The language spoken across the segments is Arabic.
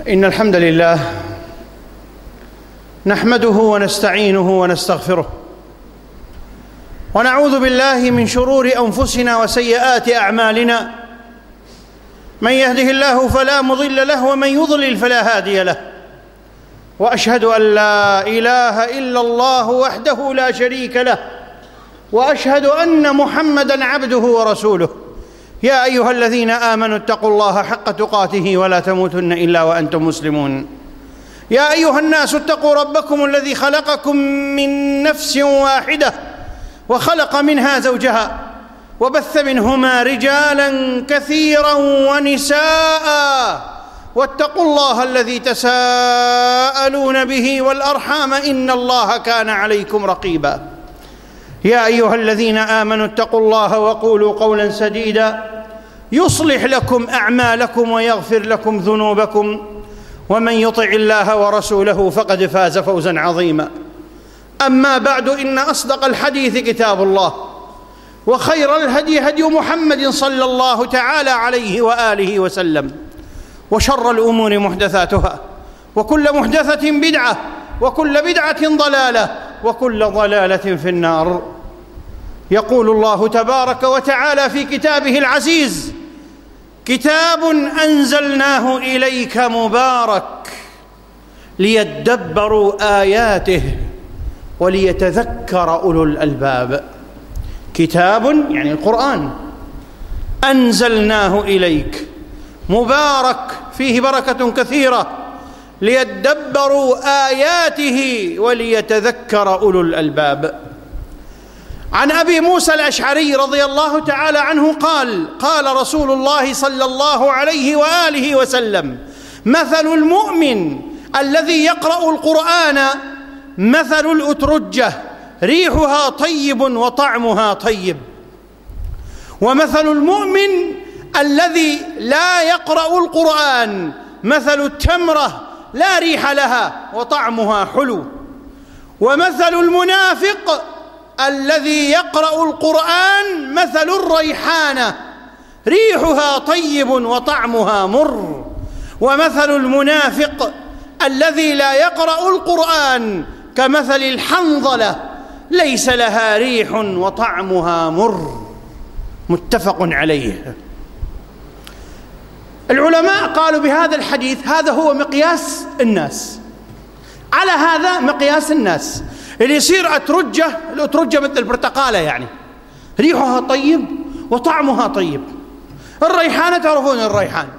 إن الحمد لله نحمده ونستعينه ونستغفره ونعوذ بالله من شرور أنفسنا وسيئات أعمالنا. من يهده الله فلا مضل له ومن يضلل فلا هادي له، وأشهد أن لا إله إلا الله وحده لا شريك له، وأشهد أن محمدًا عبده ورسوله. يا أيها الذين آمنوا اتقوا الله حق تقاته ولا تموتن إلا وأنتم مسلمون. يا أيها الناس اتقوا ربكم الذي خلقكم من نفس واحدة وخلق منها زوجها وبث منهما رجالا كثيرا ونساء، واتقوا الله الذي تساءلون به والأرحام إن الله كان عليكم رقيبا. يا أيها الذين آمنوا اتقوا الله وقولوا قولا سديدا يصلح لكم أعمالكم ويغفر لكم ذنوبكم، ومن يطع الله ورسوله فقد فاز فوزا عظيما. أما بعد، إن أصدق الحديث كتاب الله، وخير الهدي هدي محمد صلى الله تعالى عليه وآله وسلم، وشر الأمور محدثاتها، وكل محدثة بدعة، وكل بدعة ضلالة، وكل ضلالة في النار. يقول الله تبارك وتعالى في كتابه العزيز: كتاب أنزلناه إليك مبارك ليدبروا آياته وليتذكر أولو الألباب. كتاب يعني القرآن، أنزلناه إليك مبارك، فيه بركة كثيرة، ليدبروا آياته وليتذكر أولو الألباب. عن أبي موسى الأشعري رضي الله تعالى عنه قال: قال رسول الله صلى الله عليه وآله وسلم: مثل المؤمن الذي يقرأ القرآن مثل الأترجة ريحها طيب وطعمها طيب، ومثل المؤمن الذي لا يقرأ القرآن مثل التمرة لا ريح لها وطعمها حلو، ومثل المنافق الذي يقرأ القرآن مثل الريحانة ريحها طيب وطعمها مر، ومثل المنافق الذي لا يقرأ القرآن كمثل الحنظلة ليس لها ريح وطعمها مر. متفق عليه. العلماء قالوا بهذا الحديث هذا هو مقياس الناس، على هذا مقياس الناس اللي يصير الأترجة مثل البرتقالة، يعني ريحها طيب وطعمها طيب. الريحانة تعرفون الريحان.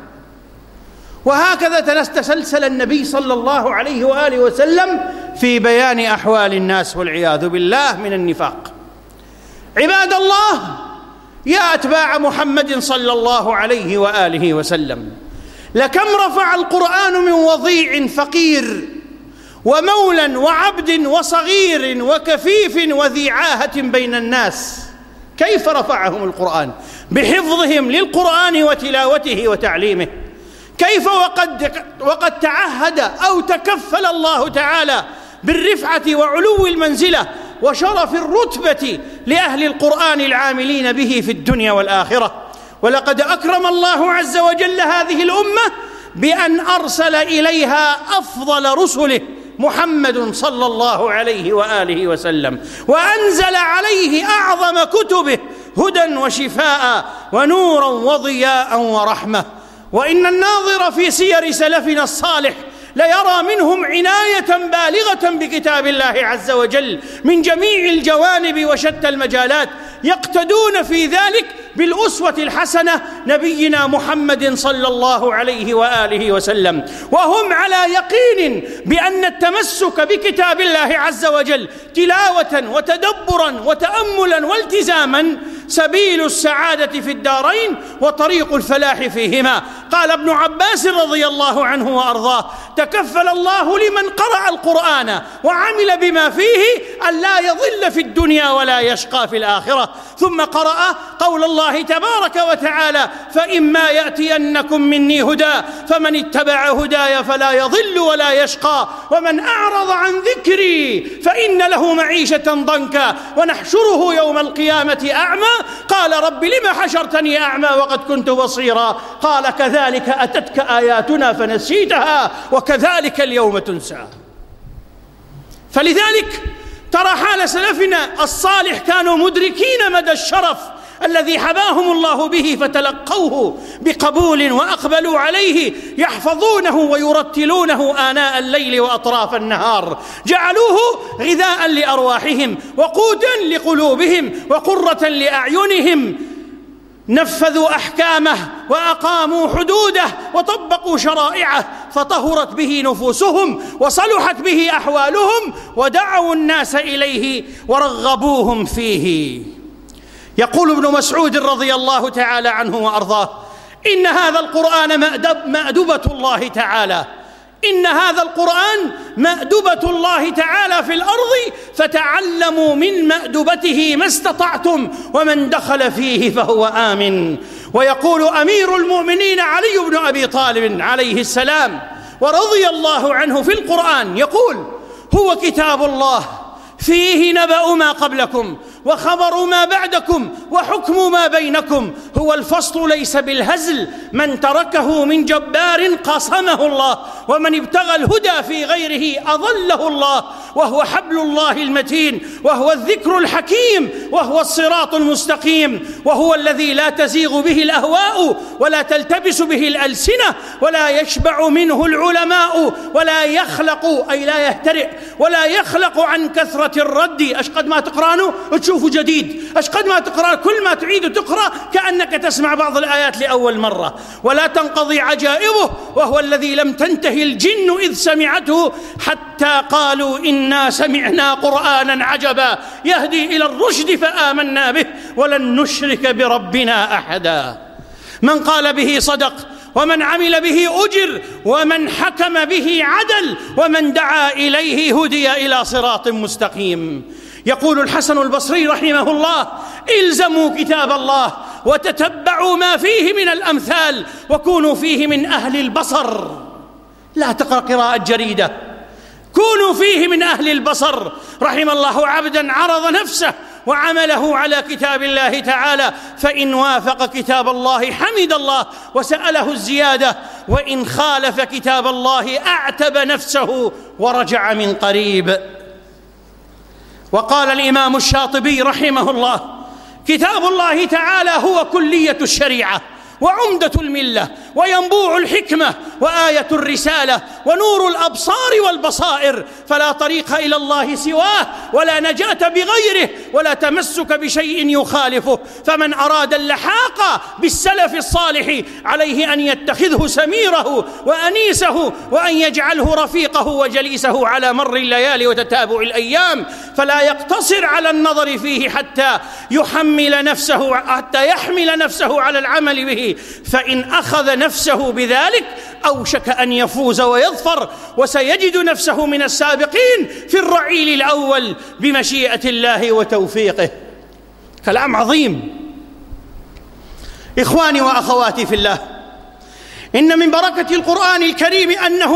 وهكذا تسلسل النبي صلى الله عليه وآله وسلم في بيان أحوال الناس والعياذ بالله من النفاق. عباد الله، يا أتباع محمد صلى الله عليه وآله وسلم، لكم رفع القرآن من وضيع فقير ومولى وعبد وصغير وكفيف وذي عاهة بين الناس. كيف رفعهم القرآن؟ بحفظهم للقرآن وتلاوته وتعليمه. كيف وقد تعهد أو تكفل الله تعالى بالرفعة وعلو المنزلة وشرف الرتبة لأهل القرآن العاملين به في الدنيا والآخرة. ولقد أكرم الله عز وجل هذه الأمة بأن أرسل إليها أفضل رسله محمد صلى الله عليه وآله وسلم، وأنزل عليه أعظم كتبه هدى وشفاء ونورا وضياء ورحمة. وإن الناظر في سير سلفنا الصالح ليرى منهم عناية بالغة بكتاب الله عز وجل من جميع الجوانب وشتى المجالات، يقتدون في ذلك بالأسوة الحسنة نبينا محمد صلى الله عليه وآله وسلم، وهم على يقين بأن التمسك بكتاب الله عز وجل تلاوة وتدبرا وتأملا والتزاما سبيل السعادة في الدارين وطريق الفلاح فيهما. قال ابن عباس رضي الله عنه وأرضاه: تكفل الله لمن قرأ القرآن وعمل بما فيه أن لا يضل في الدنيا ولا يشقى في الآخرة. ثم قرأ قول الله تبارك وتعالى: فإما يأتينكم مني هدى فمن اتبع هداي فلا يضل ولا يشقى ومن أعرض عن ذكري فإن له معيشة ضنكا ونحشره يوم القيامة أعمى. قال: رب لم حشرتني أعمى وقد كنت بصيرا؟ قال: كذلك كذلك أتتك آياتنا فنسيتها وكذلك اليوم تنسى. فلذلك ترى حال سلفنا الصالح كانوا مدركين مدى الشرف الذي حباهم الله به، فتلقوه بقبول وأقبلوا عليه، يحفظونه ويرتلونه آناء الليل وأطراف النهار، جعلوه غذاء لأرواحهم وقوتا لقلوبهم وقرة لأعينهم، نفذوا أحكامه وأقاموا حدوده وطبقوا شرائعه، فطهرت به نفوسهم وصلحت به أحوالهم، ودعوا الناس إليه ورغبوهم فيه. يقول ابن مسعود رضي الله تعالى عنه وأرضاه: إن هذا القرآن مأدبة الله تعالى، إن هذا القرآن مأدبة الله تعالى في الأرض، فتعلموا من مأدبته ما استطعتم، ومن دخل فيه فهو آمن. ويقول أمير المؤمنين علي بن أبي طالب عليه السلام ورضي الله عنه في القرآن، يقول: هو كتاب الله فيه نبأ ما قبلكم وخبر ما بعدكم وحكم ما بينكم، هو الفصل ليس بالهزل، من تركه من جبار قصمه الله، ومن ابتغى الهدى في غيره أضله الله، وهو حبل الله المتين، وهو الذكر الحكيم، وهو الصراط المستقيم، وهو الذي لا تزيغ به الأهواء ولا تلتبس به الألسنة ولا يشبع منه العلماء ولا يخلق، أي لا يهترئ ولا يخلق عن كثرة الرد. أشقد ما تقرأنه تشوفه جديد، أشقد ما تقرأ كل ما تعيد تقرأ كأنك تسمع بعض الآيات لأول مرة، ولا تنقضي عجائبه، وهو الذي لم تنتهي الجن إذ سمعته حتى قالوا إنا سمعنا قرآنا عجبا يهدي إلى الرشد فآمنا به ولن نشرك بربنا أحدا. من قال به صدق، ومن عمل به أجر، ومن حكم به عدل، ومن دعا إليه هدي إلى صراط مستقيم. يقول الحسن البصري رحمه الله: الزموا كتاب الله وتتبعوا ما فيه من الأمثال، وكونوا فيه من أهل البصر. لا تقرأ قراءة جريدة، كونوا فيه من أهل البصر. رحم الله عبدا عرض نفسه وعمله على كتاب الله تعالى، فإن وافق كتاب الله حمد الله وسأله الزيادة، وإن خالف كتاب الله أعتب نفسه ورجع من قريب. وقال الإمام الشاطبي رحمه الله: كتاب الله تعالى هو كلية الشريعة وعمدة الملة وينبوع الحكمة وآية الرسالة ونور الأبصار والبصائر، فلا طريق إلى الله سواه ولا نجاة بغيره ولا تمسك بشيء يخالفه. فمن أراد اللحاق بالسلف الصالح عليه أن يتخذه سميره وأنيسه، وأن يجعله رفيقه وجليسه على مر الليالي وتتابع الأيام، فلا يقتصر على النظر فيه حتى يحمل نفسه على العمل به، فإن أخذ نفسه بذلك أوشك أن يفوز ويظفر، وسيجد نفسه من السابقين في الرعيل الأول بمشيئة الله وتوفيقه. كلام عظيم. إخواني وأخواتي في الله، إن من بركة القرآن الكريم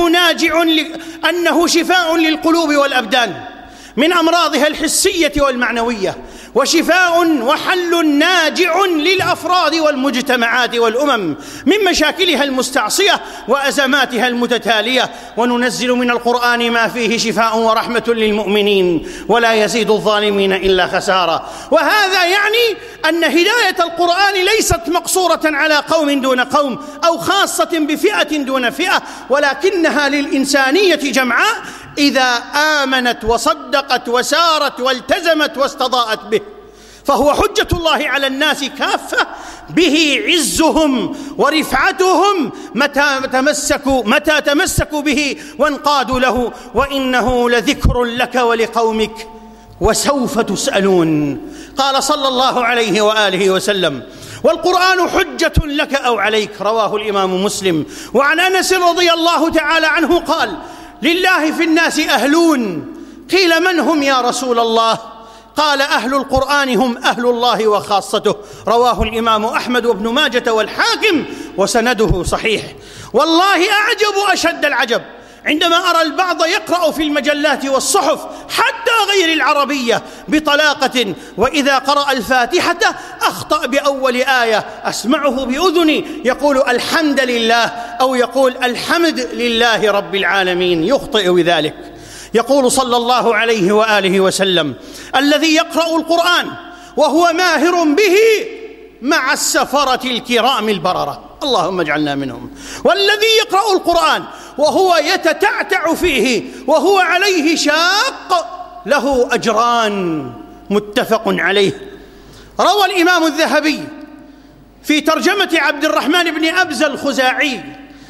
أنه شفاء للقلوب والأبدان من أمراضها الحسية والمعنوية، وشفاء وحل ناجع للأفراد والمجتمعات والأمم من مشاكلها المستعصية وأزماتها المتتالية. وننزل من القرآن ما فيه شفاء ورحمة للمؤمنين ولا يزيد الظالمين إلا خسارة. وهذا يعني أن هداية القرآن ليست مقصورة على قوم دون قوم أو خاصة بفئة دون فئة، ولكنها للإنسانية جمعاء إذا آمنت وصدقت وسارت والتزمت واستضاءت به، فهو حجة الله على الناس كافة، به عزهم ورفعتهم متى تمسكوا به وانقادوا له، وإنه لذكر لك ولقومك وسوف تسألون. قال صلى الله عليه وآله وسلم: والقرآن حجة لك أو عليك، رواه الإمام مسلم. وعن أنس رضي الله تعالى عنه قال: لله في الناس أهلون، قيل من هم يا رسول الله؟ قال: أهل القرآن هم أهل الله وخاصته، رواه الإمام أحمد وابن ماجة والحاكم وسنده صحيح. والله أعجب أشد العجب عندما أرى البعض يقرأ في المجلات والصحف حتى غير العربية بطلاقة، وإذا قرأ الفاتحة أخطأ بأول آية، أسمعه بأذني يقول الحمد لله أو يقول الحمد لله رب العالمين، يخطئ بذلك. يقول صلى الله عليه وآله وسلم: الذي يقرأ القرآن وهو ماهر به مع السفرة الكرام البررة، اللهم اجعلنا منهم. والذي يقرأ القرآن وهو يتتعتع فيه وهو عليه شاق له أجران، متفق عليه. روى الإمام الذهبي في ترجمة عبد الرحمن بن أبزة الخزاعي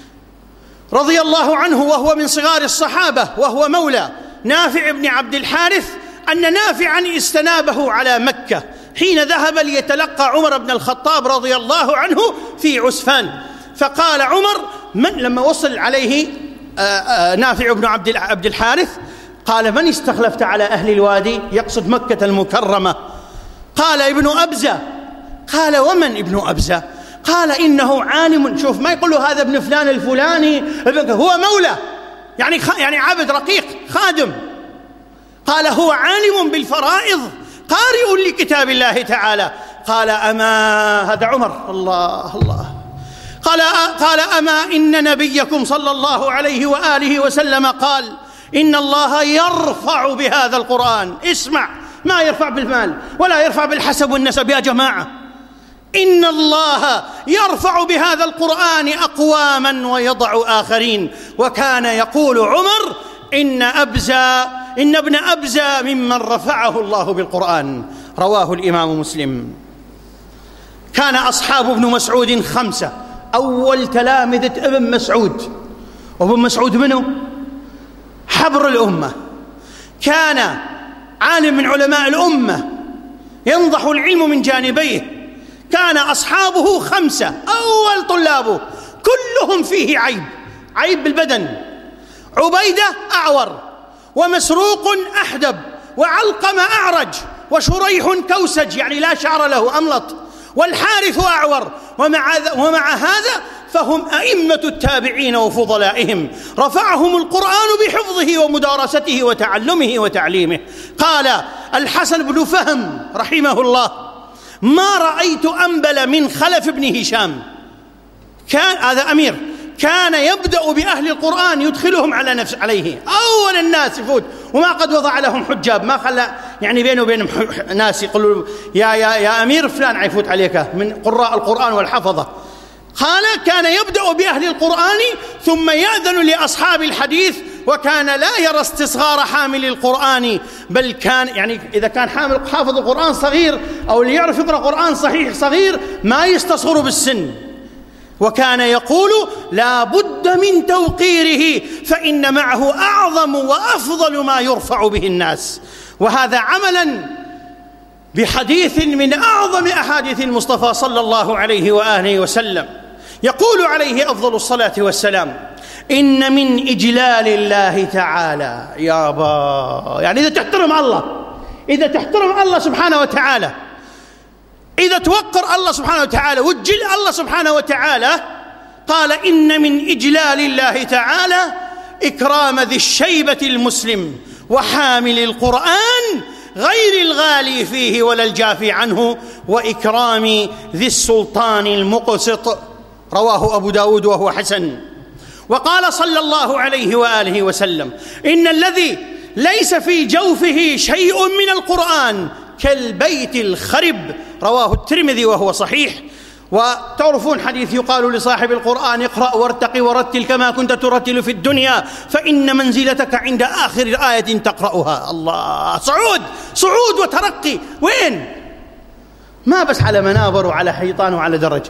رضي الله عنه، وهو من صغار الصحابة وهو مولى نافع بن عبد الحارث، أن نافعا استنابه على مكة حين ذهب ليتلقى عمر بن الخطاب رضي الله عنه في عسفان. فقال عمر لما وصل عليه نافع بن عبد الحارث قال: من استخلفت على أهل الوادي؟ يقصد مكة المكرمة. قال: ابن أبزة. قال: ومن ابن أبزة؟ قال: إنه عالم. شوف، ما يقول له هذا ابن فلان الفلاني، هو مولى، يعني عبد رقيق خادم. قال: هو عالم بالفرائض قارئ لكتاب الله تعالى. قال: أما هذا عمر، الله الله، قال: أما إن نبيكم صلى الله عليه وآله وسلم قال: إن الله يرفع بهذا القرآن. اسمع، ما يرفع بالمال ولا يرفع بالحسب والنسب يا جماعة، إن الله يرفع بهذا القرآن أقواما ويضع آخرين. وكان يقول عمر: إن ابن أبزة ممن رفعه الله بالقرآن. رواه الإمام مسلم. كان أصحاب ابن مسعود 5، أول تلامذة ابن مسعود، وابن مسعود منه حبر الأمة، كان عالم من علماء الأمة ينضح العلم من جانبيه. كان أصحابه 5، أول طلابه كلهم فيه عيب بالبدن: عبيدة أعور، ومسروق أحدب، وعلقمة أعرج، وشريح كوسج يعني لا شعر له أملط، والحارث أعور. ومع هذا فهم أئمة التابعين وفضلائهم، رفعهم القرآن بحفظه ومدارسته وتعلمه وتعليمه. قال الحسن بن فهم رحمه الله: ما رأيت أنبل من خلف بن هشام. هذا أمير، كان يبدأ بأهل القرآن يدخلهم عليه، أول الناس يفوت، وما قد وضع لهم حجاب، ما خلى يعني بينه وبين ناس يقولوا يا أمير فلان يفوت عليك من قراء القرآن والحفظة. قال: كان يبدأ بأهل القرآن ثم يأذن لأصحاب الحديث، وكان لا يرى استصغار حامل القرآن، بل كان يعني إذا كان حافظ القرآن صغير أو اللي يعرف يقرأ قرآن صحيح صغير ما يستصغر بالسن. وكان يقول: لا بد من توقيره، فإن معه أعظم وأفضل ما يرفع به الناس. وهذا عملا بحديث من أعظم أحاديث المصطفى صلى الله عليه وآله وسلم، يقول عليه أفضل الصلاة والسلام: إن من إجلال الله تعالى، يعني إذا تحترم الله سبحانه وتعالى، إذا توقر الله سبحانه وتعالى وتجل الله سبحانه وتعالى، قال: إن من إجلال الله تعالى إكرام ذي الشيبة المسلم وحامل القرآن غير الغالي فيه ولا الجافي عنه، وإكرام ذي السلطان المقسط. رواه أبو داود وهو حسن. وقال صلى الله عليه وآله وسلم: إن الذي ليس في جوفه شيء من القرآن كالبيت الخرب. رواه الترمذي وهو صحيح. وتعرفون حديث يقال لصاحب القرآن: اقرأ وارتقي ورتل كما كنت ترتل في الدنيا، فإن منزلتك عند آخر آية تقرأها. الله، صعود وترقي. وين؟ ما بس على منابر وعلى حيطان وعلى درج،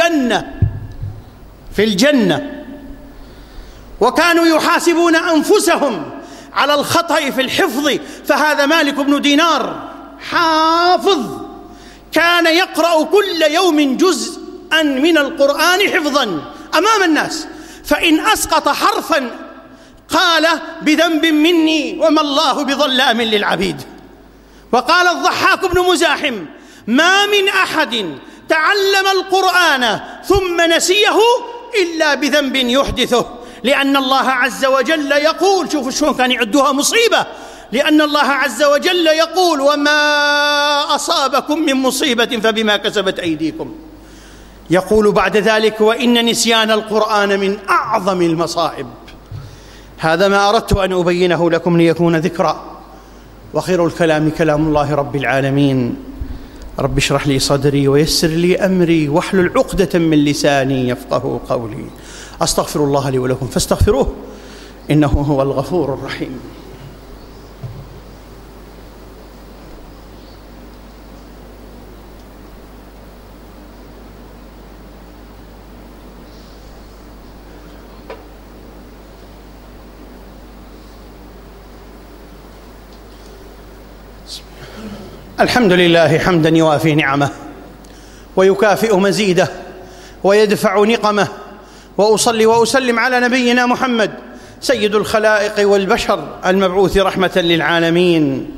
في الجنة. وكانوا يحاسبون أنفسهم على الخطأ في الحفظ، فهذا مالك بن دينار حافظ كان يقرأ كل يوم جزءا من القرآن حفظا أمام الناس، فإن أسقط حرفا قال: بذنب مني وما الله بظلام للعبيد. وقال الضحاك بن مزاحم: ما من أحد تعلم القرآن ثم نسيه إلا بذنب يحدثه، لأن الله عز وجل يقول، شوفوا شلون كان يعدوها مصيبة، لأن الله عز وجل يقول: وما أصابكم من مصيبة فبما كسبت أيديكم. يقول بعد ذلك: وإن نسيان القرآن من أعظم المصائب. هذا ما أردت أن أبينه لكم ليكون ذكرى، وخير الكلام كلام الله رب العالمين. رب اشرح لي صدري ويسر لي أمري واحلل عقدة من لساني يفقه قولي. أستغفر الله لي ولكم فاستغفروه إنه هو الغفور الرحيم. الحمد لله حمدا يوافي نعمه ويكافئ مزيده ويدفع نقمه، وأصلي وأسلم على نبينا محمد سيد الخلائق والبشر المبعوث رحمة للعالمين،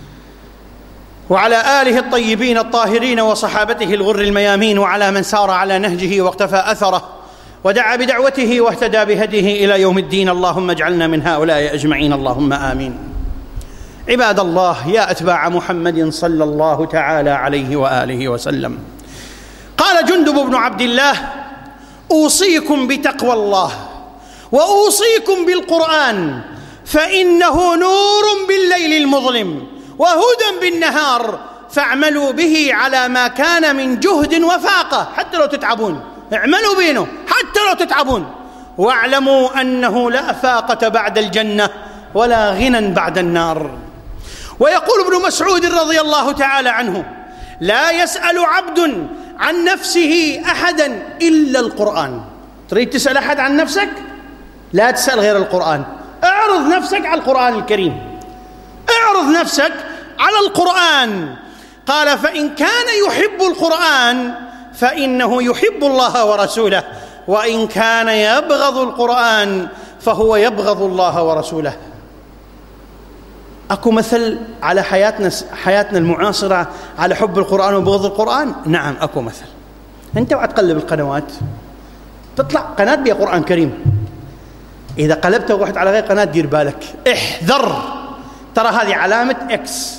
وعلى آله الطيبين الطاهرين وصحابته الغر الميامين، وعلى من سار على نهجه واقتفى أثره ودعا بدعوته واهتدى بهديه إلى يوم الدين. اللهم اجعلنا من هؤلاء أجمعين، اللهم آمين. عباد الله، يا أتباع محمد صلى الله تعالى عليه وآله وسلم، قال جندب بن عبد الله: أوصيكم بتقوى الله وأوصيكم بالقرآن، فإنه نور بالليل المظلم وهدى بالنهار، فاعملوا به على ما كان من جهد وفاقة، حتى لو تتعبون اعملوا بينه حتى لو تتعبون، واعلموا أنه لا فاقة بعد الجنة ولا غنى بعد النار. ويقول ابن مسعود رضي الله تعالى عنه: لا يسأل عبد عن نفسه أحدا إلا القرآن. تريد تسأل أحد عن نفسك؟ لا تسأل غير القرآن، اعرض نفسك على القرآن الكريم، اعرض نفسك على القرآن. قال: فإن كان يحب القرآن فإنه يحب الله ورسوله، وإن كان يبغض القرآن فهو يبغض الله ورسوله. أكو مثل على حياتنا المعاصرة على حب القرآن وبغض القرآن؟ نعم أكو مثل. أنت وعد تقلب القنوات تطلع قناة بها قرآن كريم، إذا قلبت ورحت على غير قناة دير بالك، احذر، ترى هذه علامة إكس،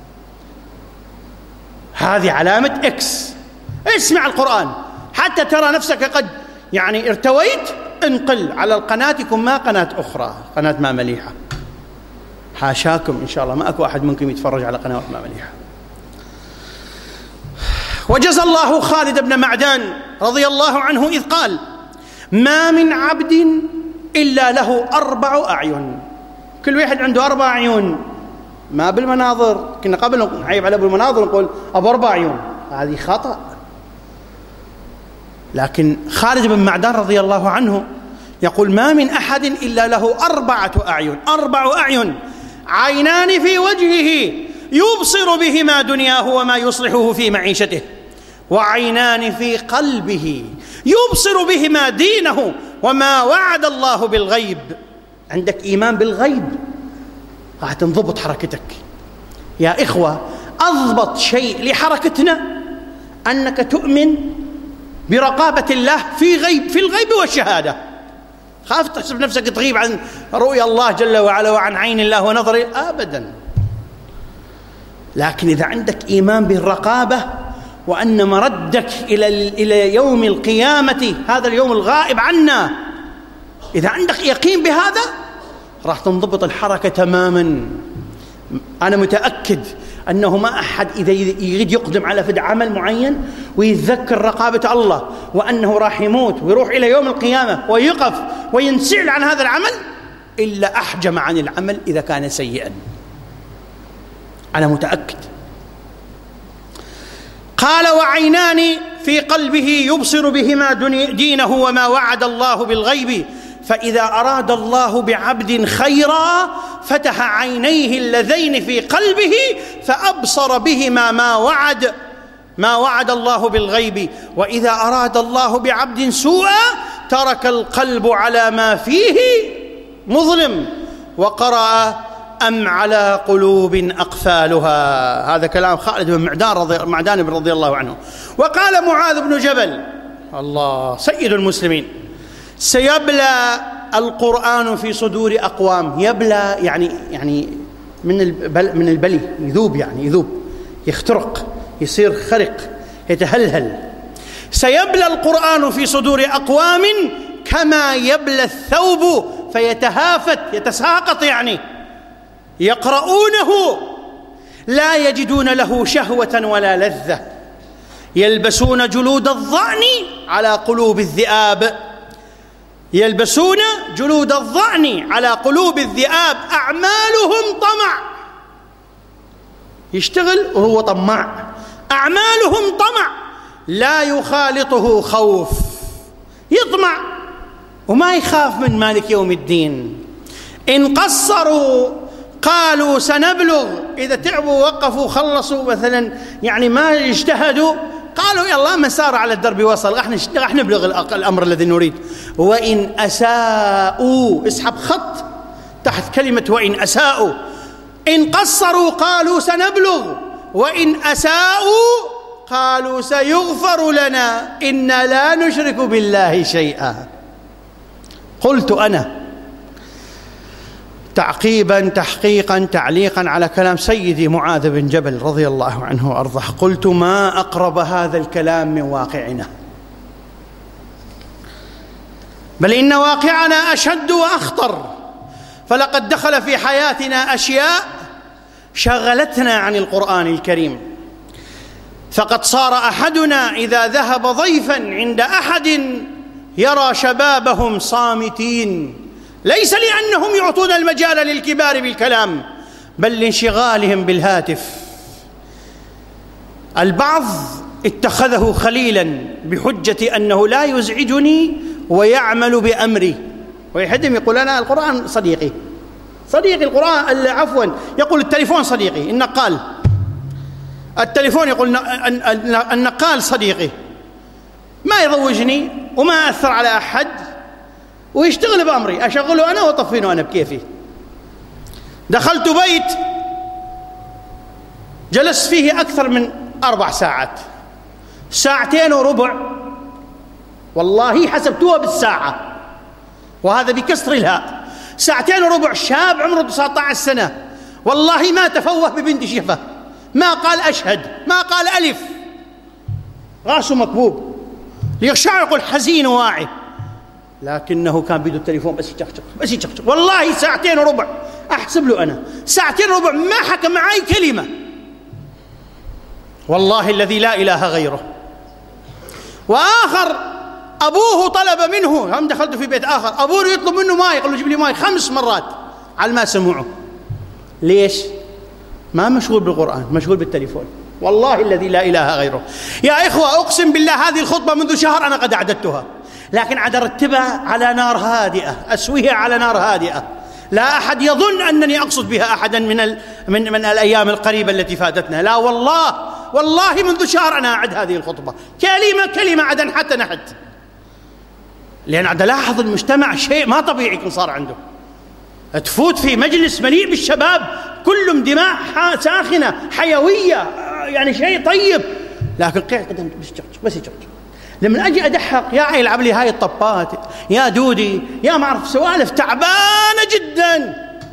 هذه علامة إكس. اسمع القرآن حتى ترى نفسك قد يعني ارتويت، انقل على القناة، يكون ما قناة أخرى، قناة ما مليحة، حاشاكم إن شاء الله، ما أكو أحد منكم يتفرج على قنوات ما مليحة. وجزى الله خالد بن معدان رضي الله عنه إذ قال: ما من عبد إلا له 4 أعين. كل واحد عنده 4 عيون، ما بالمناظر. كنا قبل نعيب على بالمناظر نقول أبو 4 عيون، هذه خطأ. لكن خالد بن معدان رضي الله عنه يقول: ما من أحد إلا له 4 أعين، 4 أعين، عينان في وجهه يبصر بهما دنياه وما يصلحه في معيشته، وعينان في قلبه يبصر بهما دينه وما وعد الله بالغيب. عندك إيمان بالغيب راح تنضبط حركتك. يا إخوة، أضبط شيء لحركتنا أنك تؤمن برقابة الله في الغيب والشهادة. خاف تحسب نفسك تغيب عن رؤيا الله جل وعلا وعن عين الله ونظره، أبدا. لكن إذا عندك إيمان بالرقابة وأن مردك إلى يوم القيامة، هذا اليوم الغائب عنا، إذا عندك يقين بهذا راح تنضبط الحركة تماما. أنا متأكد أنه ما أحد إذا يريد يقدم على فد عمل معين ويتذكر رقابة الله وأنه راح يموت ويروح إلى يوم القيامة ويقف وينسعل عن هذا العمل إلا أحجم عن العمل إذا كان سيئا. أنا متأكد. قال: وعينان في قلبه يبصر بهما دينه وما وعد الله بالغيب، فإذا أراد الله بعبد خيرا فتح عينيه اللذين في قلبه فأبصر بهما ما وعد الله بالغيب، وإذا أراد الله بعبد سوءا ترك القلب على ما فيه مظلم، وقرأ: أم على قلوب أقفالها. هذا كلام خالد بن معدان رضي الله عنه. وقال معاذ بن جبل، الله سيد المسلمين: سيبلى القرآن في صدور أقوام. يبلى يعني من البلي، يذوب، يعني يذوب، يخترق، يصير خرق، يتهلهل. سيبلى القرآن في صدور أقوام كما يبلى الثوب فيتهافت، يتساقط، يعني يقرؤونه لا يجدون له شهوة ولا لذة، يلبسون جلود الضأن على قلوب الذئاب، يلبسون جلود الضأن على قلوب الذئاب. أعمالهم طمع، يشتغل وهو طماع، أعمالهم طمع لا يخالطه خوف، يطمع وما يخاف من مالك يوم الدين. إن قصروا قالوا سنبلغ، إذا تعبوا وقفوا خلصوا مثلا، يعني ما اجتهدوا، قالوا يلا من سار على الدرب وصل، راح نبلغ الأمر الذي نريد. وإن أساءوا، اسحب خط تحت كلمة وإن أساءوا. إن قصروا قالوا سنبلغ، وإن أساءوا قالوا سيغفر لنا إنا لا نشرك بالله شيئا. قلت أنا تعقيبا تحقيقا تعليقا على كلام سيدي معاذ بن جبل رضي الله عنه وأرضاه، قلت ما أقرب هذا الكلام من واقعنا، بل إن واقعنا أشد وأخطر. فلقد دخل في حياتنا أشياء شغلتنا عن القرآن الكريم. فقد صار أحدنا إذا ذهب ضيفا عند أحد يرى شبابهم صامتين، ليس لأنهم يعطون المجال للكبار بالكلام، بل لانشغالهم بالهاتف. البعض اتخذه خليلا بحجة أنه لا يزعجني ويعمل بأمري، ويحدم يقول أنا القرآن صديقي القرآن، عفوا يقول التليفون صديقي، النقال التليفون يقول النقال صديقي، ما يضوجني وما أثر على أحد ويشتغل بأمري، أشغله أنا وأطفينه أنا بكيفي. دخلت بيت جلست فيه أكثر من 4 ساعات، 2.25 ساعة، والله حسبتوها بالساعة وهذا بكسر الهاء، 2.25 ساعة. شاب عمره 19 سنة، والله ما تفوه ببنت شفة، ما قال أشهد، ما قال ألف، راسه مكبوب، ليخشع يقول حزين واعي، لكنه كان بيده التليفون بس يشخشخ. والله 2.25 ساعة أحسب له أنا 2.25 ساعة ما حكى معي كلمة، والله الذي لا إله غيره. وآخر أبوه طلب منه، هم دخلت في بيت آخر، أبوه يطلب منه ماء، يقول له جيب لي ماء 5 مرات على ما سمعه. ليش؟ ما مشغول بالقرآن، مشغول بالتليفون، والله الذي لا إله غيره. يا إخوة أقسم بالله هذه الخطبة منذ شهر أنا قد أعددتها، لكن عاد أرتبها على نار هادئة، أسويها على نار هادئة، لا أحد يظن أنني أقصد بها أحدا من الأيام القريبة التي فاتتنا، لا والله منذ شهر أنا أعد هذه الخطبة كلمة عدن حتى نحت، لأن عاد لاحظ المجتمع شيء ما طبيعي يكون صار عنده. تفوت في مجلس مليء بالشباب كلهم دماء ساخنة حيوية، يعني شيء طيب، لكن قاعد قدام بس يجرج. لما أجي أدحق يا عيل العب لي هاي الطبات، يا دودي، يا ما أعرف، سوالف تعبانة جدا.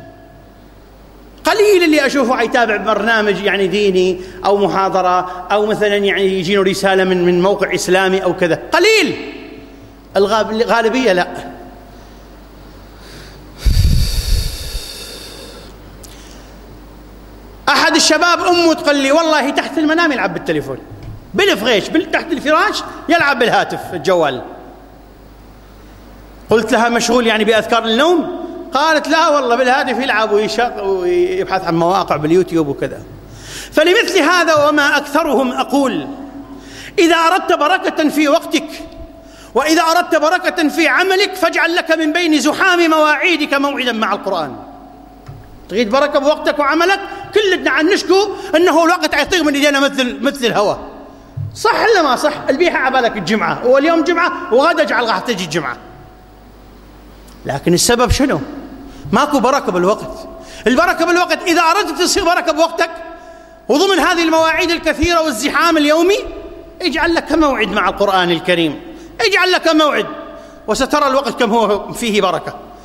قليل اللي أشوفه يتابع برنامج يعني ديني أو محاضرة أو مثلا يعني يجينه رسالة من موقع إسلامي أو كذا، قليل، الغالبية لا. أحد الشباب أمه تقول لي والله تحت المنام يلعب بالتليفون، بالفغيش تحت الفراش يلعب بالهاتف الجوال. قلت لها مشغول يعني بأذكار النوم؟ قالت لا والله بالهاتف يلعب ويبحث عن مواقع باليوتيوب وكذا. فلمثل هذا وما أكثرهم أقول إذا أردت بركة في وقتك وإذا أردت بركة في عملك فاجعل لك من بين زحام مواعيدك موعدا مع القرآن. تريد بركة بوقتك وعملك؟ كلنا عن نشكو أنه الوقت يطير من إيدينا مثل الهواء، صح ولا ما صح؟ البيحة عبالك الجمعة، واليوم جمعة وغدا اجعل راح تجي الجمعة، لكن السبب شنو؟ ماكو بركة بالوقت. البركة بالوقت إذا أردت تصير بركة بوقتك وضمن هذه المواعيد الكثيرة والزحام اليومي، اجعل لك موعد مع القرآن الكريم، اجعل لك موعد وسترى الوقت كم هو فيه بركة.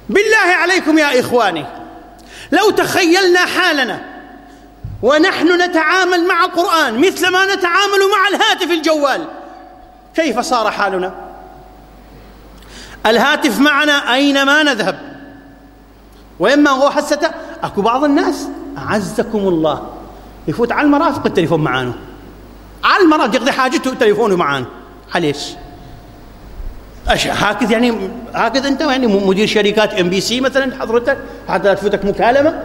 بالله عليكم يا إخواني، لو تخيلنا حالنا ونحن نتعامل مع القرآن مثل ما نتعامل مع الهاتف الجوال، كيف صار حالنا؟ الهاتف معنا أينما نذهب، وإما هو حسته. أكو بعض الناس أعزكم الله يفوت على المرافق التليفون معانه، على المرافق يقضي حاجته تليفونه معانه. ليش؟ هكذا يعني، هكذا أنت يعني مدير شركات MBC مثلا حضرتك حتى تفوتك مكالمة.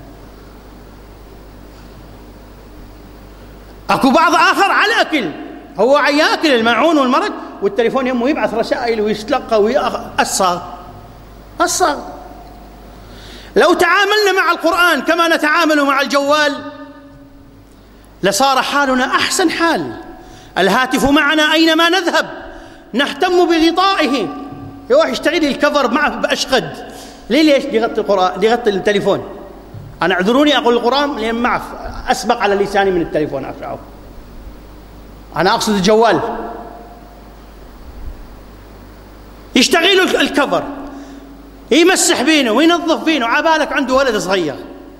أكو بعض آخر على الأكل، هو ياكل الماعون والمرق والتليفون يمه يبعث رسائل ويتلقى ويأخذ. الصاغ. لو تعاملنا مع القرآن كما نتعامل مع الجوال لصار حالنا أحسن حال. الهاتف معنا أينما نذهب، نهتم بغطائه. يروح يشتغل الكفر معه بأشقد. ليش؟ يغطي القرآن، يغطي التليفون. أنا اعذروني أقول القرآن لأن معه أسبق على لساني من التليفون أفعله. أنا أقصد الجوال. يشتغل الكفر، يمسح بينه وينظف بينه، عبالك عنده ولد صغير.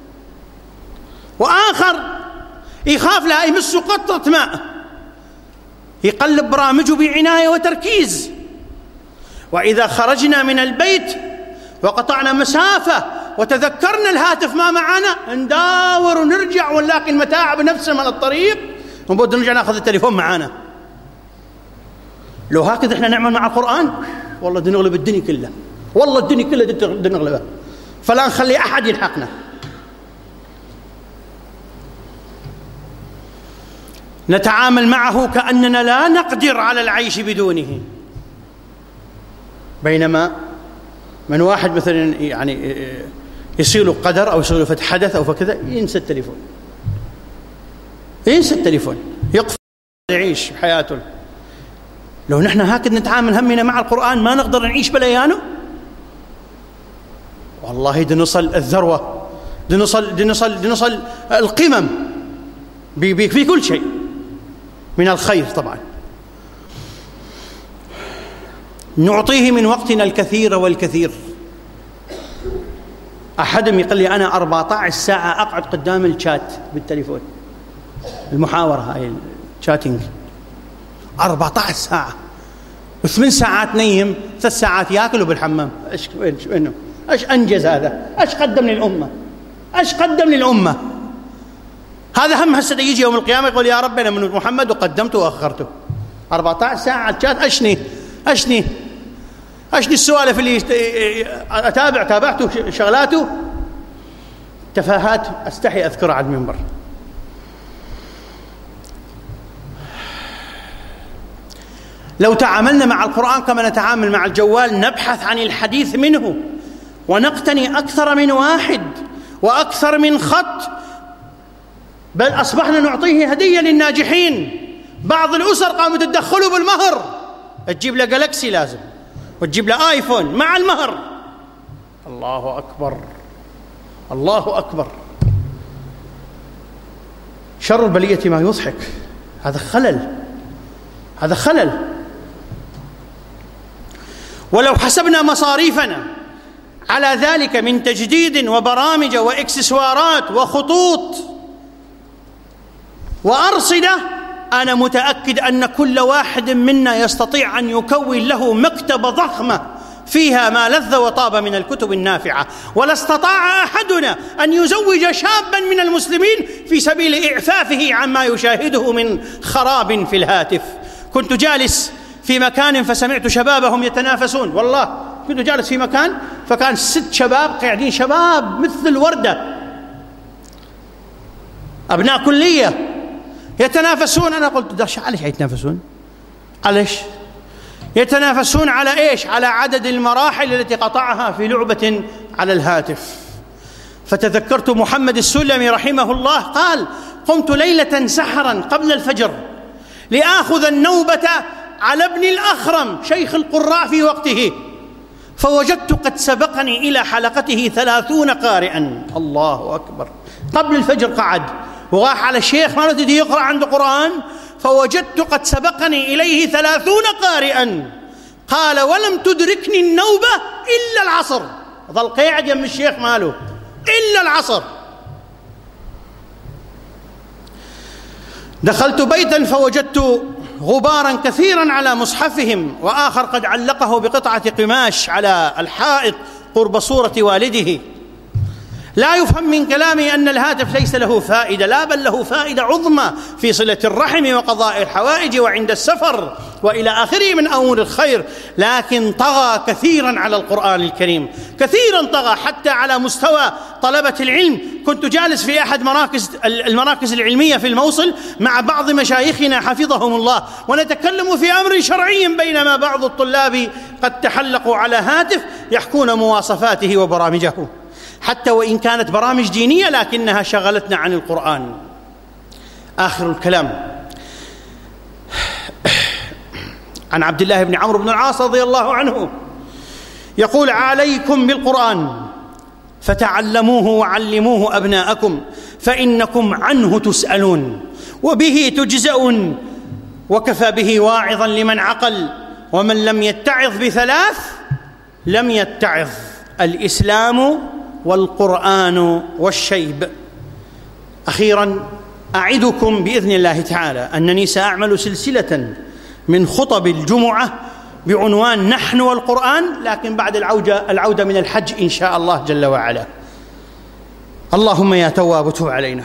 وآخر يخاف لا يمس قطرة ماء، يقلب برامجه بعناية وتركيز. وإذا خرجنا من البيت وقطعنا مسافة وتذكرنا الهاتف ما معنا، نداور ونرجع ونلاقي المتاع بنفس من الطريق ونبود نرجع ناخذ التليفون معنا. لو هكذا احنا نعمل مع القرآن والله بدنا نغلب الدنيا كلها، والله الدنيا كلها بدنا نغلبها، فلا نخلي أحد يلحقنا. نتعامل معه كأننا لا نقدر على العيش بدونه. بينما من واحد مثلا يعني يصير قدر أو يصير فتح حدث أو فكذا ينسى التليفون، يقفل يعيش حياته. لو نحن هكذا نتعامل همنا مع القرآن ما نقدر نعيش بليانه. والله نوصل الذروة، نوصل القمم في كل شيء من الخير. طبعا نعطيه من وقتنا الكثير والكثير. أحدهم يقول لي أنا 14 ساعة أقعد قدام الشات بالتليفون، المحاورة هاي الشاتينج 14 ساعة، و8 ساعات نيم، 3 ساعات ياكل بالحمام. ايش انجز هذا؟ ايش قدم للأمة؟ هذا هم هسه يجي يوم القيامة يقول يا رب أنا من محمد وقدمته وأخرته. 14 ساعة على الشات. أشني السوالف اللي تابعته شغلاته تفاهات أستحي أذكرها على المنبر. لو تعاملنا مع القرآن كما نتعامل مع الجوال، نبحث عن الحديث منه ونقتني أكثر من واحد وأكثر من خط، بل أصبحنا نعطيه هدية للناجحين. بعض الأسر قاموا تدخلوا بالمهر، تجيب له جالكسي لازم وتجيب له آيفون مع المهر. الله أكبر، الله أكبر. شر البلية ما يضحك. هذا خلل. ولو حسبنا مصاريفنا على ذلك من تجديد وبرامج وإكسسوارات وخطوط وأرصدة، أنا متأكد أن كل واحد منا يستطيع أن يكون له مكتبة ضخمة فيها ما لذ وطاب من الكتب النافعة. ولا استطاع أحدنا أن يزوج شابا من المسلمين في سبيل إعفافه عما يشاهده من خراب في الهاتف. كنت جالس في مكان فسمعت شبابهم يتنافسون، والله كنت جالس في مكان فكان 6 شباب قاعدين، شباب مثل الوردة، أبناء كلية يتنافسون. أنا قلت عليش يتنافسون؟ عليش يتنافسون؟ على إيش؟ على عدد المراحل التي قطعها في لعبة على الهاتف. فتذكرت محمد السلمي رحمه الله قال: قمت ليلة سحرا قبل الفجر لآخذ النوبة على ابن الأخرم شيخ القراء في وقته، فوجدت قد سبقني إلى حلقته 30 قارئا. الله أكبر. قبل الفجر قعد وراح على الشيخ ما ردي يقرأ عنده قرآن، فوجدت قد سبقني إليه 30 قارئا. قال: ولم تدركني النوبة إلا العصر. ظل قاعد يم الشيخ ماله إلا العصر. دخلت بيتا فوجدت غبارا كثيرا على مصحفهم، وآخر قد علقه بقطعة قماش على الحائط قرب صورة والده. لا يفهم من كلامي أن الهاتف ليس له فائدة، لا، بل له فائدة عظمى في صلة الرحم وقضاء الحوائج وعند السفر وإلى آخره من أمور الخير، لكن طغى كثيرا على القرآن الكريم، كثيرا طغى حتى على مستوى طلبة العلم. كنت جالس في أحد المراكز العلمية في الموصل مع بعض مشايخنا حفظهم الله، ونتكلم في أمر شرعي، بينما بعض الطلاب قد تحلقوا على هاتف يحكون مواصفاته وبرامجه، حتى وإن كانت برامج دينية لكنها شغلتنا عن القرآن. آخر الكلام عن عبد الله بن عمرو بن العاص رضي الله عنه يقول: عليكم بالقرآن فتعلموه وعلموه أبناءكم فإنكم عنه تسألون وبه تجزؤون، وكفى به واعظا لمن عقل، ومن لم يتعظ بثلاث لم يتعظ: الإسلام والقرآن والشيب. أخيرا أعدكم بإذن الله تعالى أنني سأعمل سلسلة من خطب الجمعة بعنوان نحن والقرآن، لكن بعد العودة من الحج إن شاء الله جل وعلا. اللهم يا تواب تب علينا،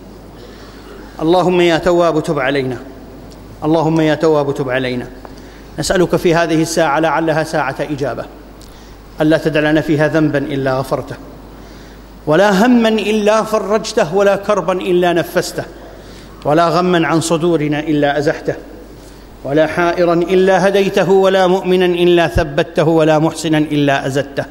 اللهم يا تواب تب علينا، اللهم يا تواب تب علينا. نسألك في هذه الساعة لعلها ساعة إجابة ألا تدع لنا فيها ذنبا إلا غفرته، ولا هما إلا فرجته، ولا كربا إلا نفسته، ولا غما عن صدورنا إلا أزحته، ولا حائرا إلا هديته، ولا مؤمنا إلا ثبته، ولا محسنا إلا أزدته.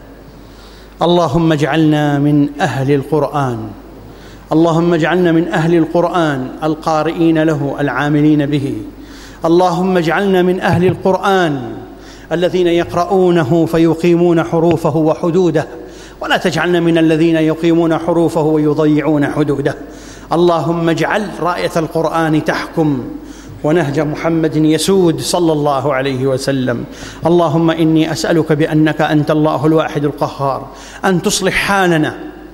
اللهم اجعلنا من أهل القرآن، اللهم اجعلنا من أهل القرآن القارئين له العاملين به. اللهم اجعلنا من أهل القرآن الذين يقرؤونه فيقيمون حروفه وحدوده، ولا تجعلنا من الذين يقيمون حروفه ويضيعون حدوده. اللهم اجعل راية القرآن تحكم ونهج محمد يسود صلى الله عليه وسلم. اللهم إني أسألك بأنك أنت الله الواحد القهار أن تصلح حالنا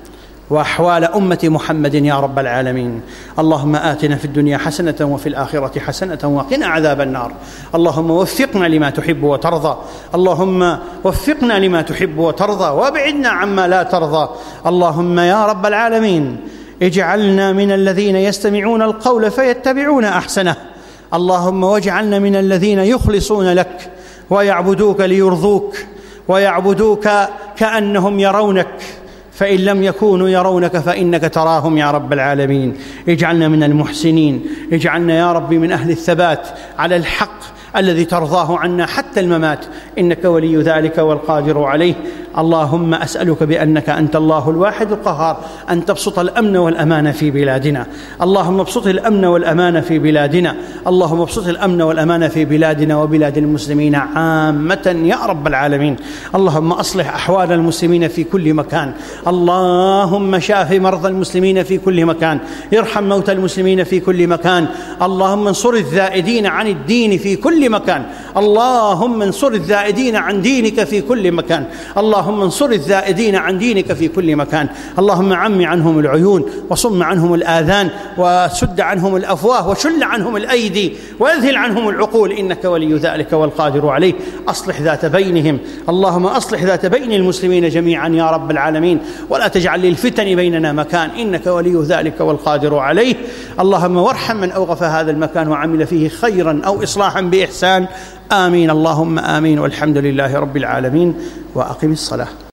وأحوال أمة محمد يا رب العالمين. اللهم آتنا في الدنيا حسنة وفي الآخرة حسنة وقنا عذاب النار. اللهم وفقنا لما تحب وترضى، اللهم وفقنا لما تحب وترضى، وابعدنا عما لا ترضى. اللهم يا رب العالمين اجعلنا من الذين يستمعون القول فيتبعون أحسنه. اللهم واجعلنا من الذين يخلصون لك ويعبدوك ليرضوك، ويعبدوك كأنهم يرونك، فإن لم يكونوا يرونك فإنك تراهم يا رب العالمين. اجعلنا من المحسنين، اجعلنا يا رب من أهل الثبات على الحق الذي ترضاه عنا حتى الممات، إنك ولي ذلك والقادر عليه. اللهم أسألك بأنك أنت الله الواحد القهار أن تبسط الأمن والأمان في بلادنا. اللهم ابسط الأمن والأمان في بلادنا، اللهم ابسط الأمن والأمان في بلادنا وبلاد المسلمين عامة يا رب العالمين. اللهم أصلح أحوال المسلمين في كل مكان، اللهم شاف مرضى المسلمين في كل مكان، ارحم موتى المسلمين في كل مكان. اللهم انصر الذائدين عن الدين في كل مكان، اللهم انصر الذائدين عن دينك في كل مكان، اللهم انصر الذائدين عن دينك في كل مكان. اللهم عم عنهم العيون وصم عنهم الآذان وسد عنهم الأفواه وشل عنهم الأيدي وأذهل عنهم العقول، إنك ولي ذلك والقادر عليه. أصلح ذات بينهم، اللهم أصلح ذات بين المسلمين جميعا يا رب العالمين، ولا تجعل للفتن بيننا مكان، إنك ولي ذلك والقادر عليه. اللهم وارحم من أوقف هذا المكان وعمل فيه خيرا أو إصلاحا بإحسان. آمين اللهم آمين، والحمد لله رب العالمين. وأقم الصلاة.